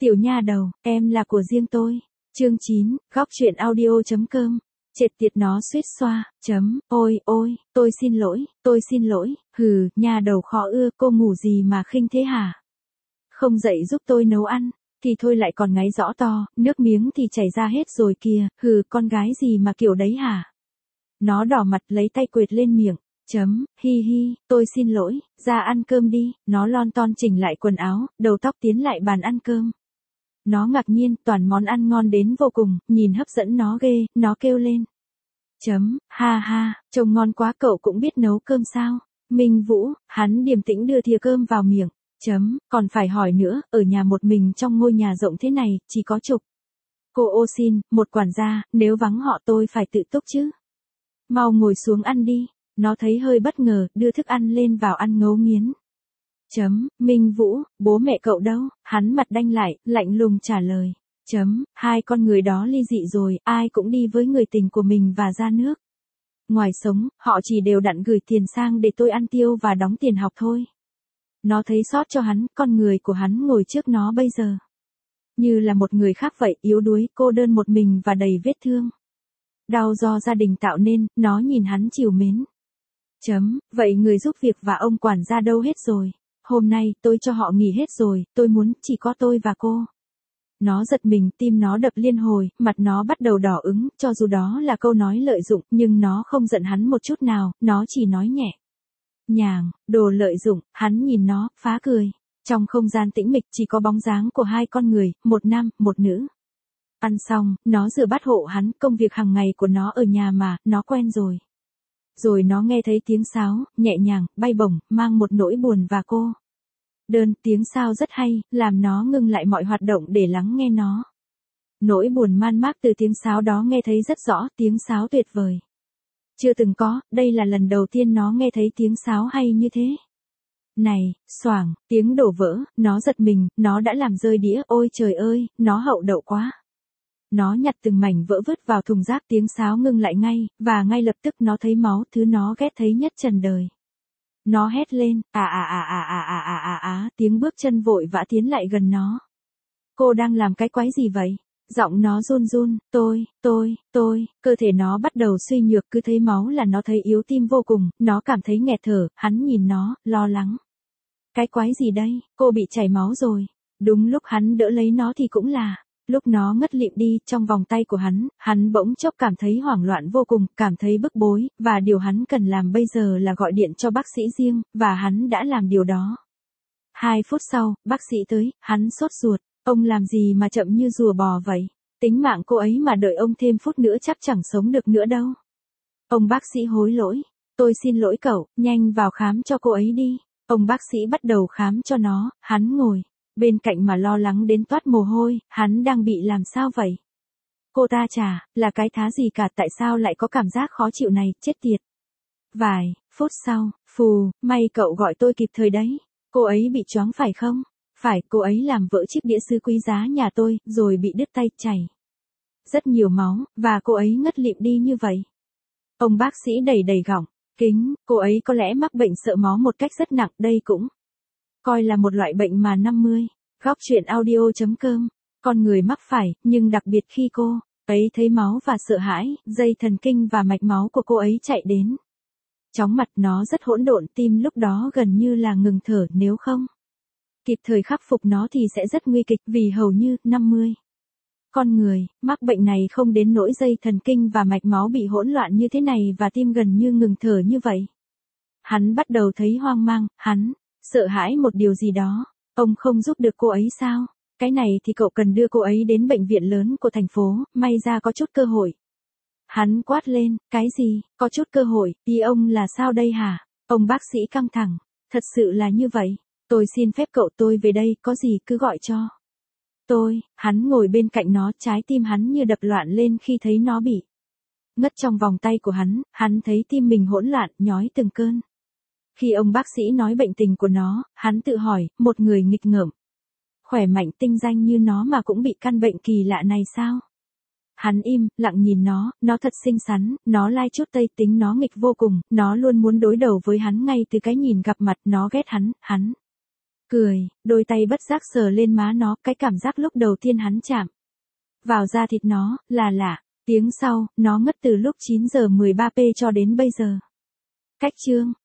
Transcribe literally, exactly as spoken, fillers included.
Tiểu nha đầu, em là của riêng tôi. Chương chín, góc truyện audio.com. Trệt tiệt nó suýt xoa, chấm, ôi, ôi, tôi xin lỗi, tôi xin lỗi, hừ, nha đầu khó ưa, cô ngủ gì mà khinh thế hả? Không dậy giúp tôi nấu ăn, thì thôi lại còn ngáy rõ to, nước miếng thì chảy ra hết rồi kìa, hừ, con gái gì mà kiểu đấy hả? Nó đỏ mặt lấy tay quệt lên miệng, chấm, hi hi, tôi xin lỗi, ra ăn cơm đi, nó lon ton chỉnh lại quần áo, đầu tóc tiến lại bàn ăn cơm. Nó ngạc nhiên, toàn món ăn ngon đến vô cùng, nhìn hấp dẫn nó ghê, nó kêu lên. Chấm, ha ha, trông ngon quá cậu cũng biết nấu cơm sao? Minh Vũ, hắn điềm tĩnh đưa thìa cơm vào miệng. Chấm, còn phải hỏi nữa, ở nhà một mình trong ngôi nhà rộng thế này, chỉ có Trục. Cô ô xin, một quản gia, nếu vắng họ tôi phải tự túc chứ. Mau ngồi xuống ăn đi, nó thấy hơi bất ngờ, đưa thức ăn lên vào ăn ngấu nghiến. Chấm, Minh Vũ, bố mẹ cậu đâu? Hắn mặt đanh lại, lạnh lùng trả lời. Chấm, hai con người đó ly dị rồi, ai cũng đi với người tình của mình và ra nước. Ngoài sống, họ chỉ đều đặn gửi tiền sang để tôi ăn tiêu và đóng tiền học thôi. Nó thấy xót cho hắn, con người của hắn ngồi trước nó bây giờ. Như là một người khác vậy, yếu đuối, cô đơn một mình và đầy vết thương. Đau do gia đình tạo nên, nó nhìn hắn trìu mến. Chấm, vậy người giúp việc và ông quản gia đâu hết rồi? Hôm nay, tôi cho họ nghỉ hết rồi, tôi muốn chỉ có tôi và cô. Nó giật mình, tim nó đập liên hồi, mặt nó bắt đầu đỏ ứng, cho dù đó là câu nói lợi dụng, nhưng nó không giận hắn một chút nào, nó chỉ nói nhẹ. Nhàng, đồ lợi dụng, hắn nhìn nó, phá cười. Trong không gian tĩnh mịch chỉ có bóng dáng của hai con người, một nam, một nữ. Ăn xong, nó rửa bát hộ hắn, công việc hàng ngày của nó ở nhà mà, nó quen rồi. Rồi nó nghe thấy tiếng sáo, nhẹ nhàng, bay bổng, mang một nỗi buồn và cô đơn, tiếng sao rất hay, làm nó ngưng lại mọi hoạt động để lắng nghe nó. Nỗi buồn man mác từ tiếng sáo đó nghe thấy rất rõ, tiếng sáo tuyệt vời. Chưa từng có, đây là lần đầu tiên nó nghe thấy tiếng sáo hay như thế. Này, xoảng, tiếng đổ vỡ, nó giật mình, nó đã làm rơi đĩa, ôi trời ơi, nó hậu đậu quá. Nó nhặt từng mảnh vỡ vứt vào thùng rác, tiếng sáo ngưng lại ngay, và ngay lập tức nó thấy máu, thứ nó ghét thấy nhất trần đời. Nó hét lên, à à à à à à à à à, tiếng bước chân vội vã tiến lại gần nó. Cô đang làm cái quái gì vậy? Giọng nó run run, tôi, tôi, tôi, cơ thể nó bắt đầu suy nhược, cứ thấy máu là nó thấy yếu tim vô cùng, nó cảm thấy nghẹt thở, hắn nhìn nó, lo lắng. Cái quái gì đây, cô bị chảy máu rồi. Đúng lúc hắn đỡ lấy nó thì cũng là, lúc nó ngất lịm đi, trong vòng tay của hắn, hắn bỗng chốc cảm thấy hoảng loạn vô cùng, cảm thấy bức bối, và điều hắn cần làm bây giờ là gọi điện cho bác sĩ riêng, và hắn đã làm điều đó. Hai phút sau, bác sĩ tới, hắn sốt ruột, ông làm gì mà chậm như rùa bò vậy? Tính mạng cô ấy mà đợi ông thêm phút nữa chắc chẳng sống được nữa đâu. Ông bác sĩ hối lỗi, tôi xin lỗi cậu, nhanh vào khám cho cô ấy đi. Ông bác sĩ bắt đầu khám cho nó, hắn ngồi bên cạnh mà lo lắng đến toát mồ hôi, hắn đang bị làm sao vậy? Cô ta chả, là cái thá gì cả, tại sao lại có cảm giác khó chịu này, chết tiệt. Vài phút sau, phù, may cậu gọi tôi kịp thời đấy. Cô ấy bị choáng phải không? Phải, cô ấy làm vỡ chiếc đĩa sứ quý giá nhà tôi, rồi bị đứt tay, chảy rất nhiều máu, và cô ấy ngất lịm đi như vậy. Ông bác sĩ đầy đầy gọng kính, cô ấy có lẽ mắc bệnh sợ máu một cách rất nặng, đây cũng coi là một loại bệnh mà năm mươi. Góc truyện audio.com. Con người mắc phải, nhưng đặc biệt khi cô ấy thấy máu và sợ hãi, dây thần kinh và mạch máu của cô ấy chạy đến. Chóng mặt, nó rất hỗn độn, tim lúc đó gần như là ngừng thở, nếu không kịp thời khắc phục nó thì sẽ rất nguy kịch, vì hầu như năm mươi. Con người mắc bệnh này không đến nỗi dây thần kinh và mạch máu bị hỗn loạn như thế này và tim gần như ngừng thở như vậy. Hắn bắt đầu thấy hoang mang, hắn sợ hãi một điều gì đó. Ông không giúp được cô ấy sao? Cái này thì cậu cần đưa cô ấy đến bệnh viện lớn của thành phố, may ra có chút cơ hội. Hắn quát lên, cái gì, có chút cơ hội, ý ông là sao đây hả? Ông bác sĩ căng thẳng, thật sự là như vậy. Tôi xin phép cậu, tôi về đây, có gì cứ gọi cho tôi. Hắn ngồi bên cạnh nó, trái tim hắn như đập loạn lên khi thấy nó bị ngất trong vòng tay của hắn, hắn thấy tim mình hỗn loạn, nhói từng cơn. Khi ông bác sĩ nói bệnh tình của nó, hắn tự hỏi, một người nghịch ngợm, khỏe mạnh tinh danh như nó mà cũng bị căn bệnh kỳ lạ này sao? Hắn im, lặng nhìn nó, nó thật xinh xắn, nó lai chút tây tính, nó nghịch vô cùng, nó luôn muốn đối đầu với hắn ngay từ cái nhìn gặp mặt, nó ghét hắn, hắn cười, đôi tay bất giác sờ lên má nó, cái cảm giác lúc đầu tiên hắn chạm vào da thịt nó, là lạ. Tiếng sau, nó ngất từ lúc chín giờ mười ba p cho đến bây giờ. Cách chương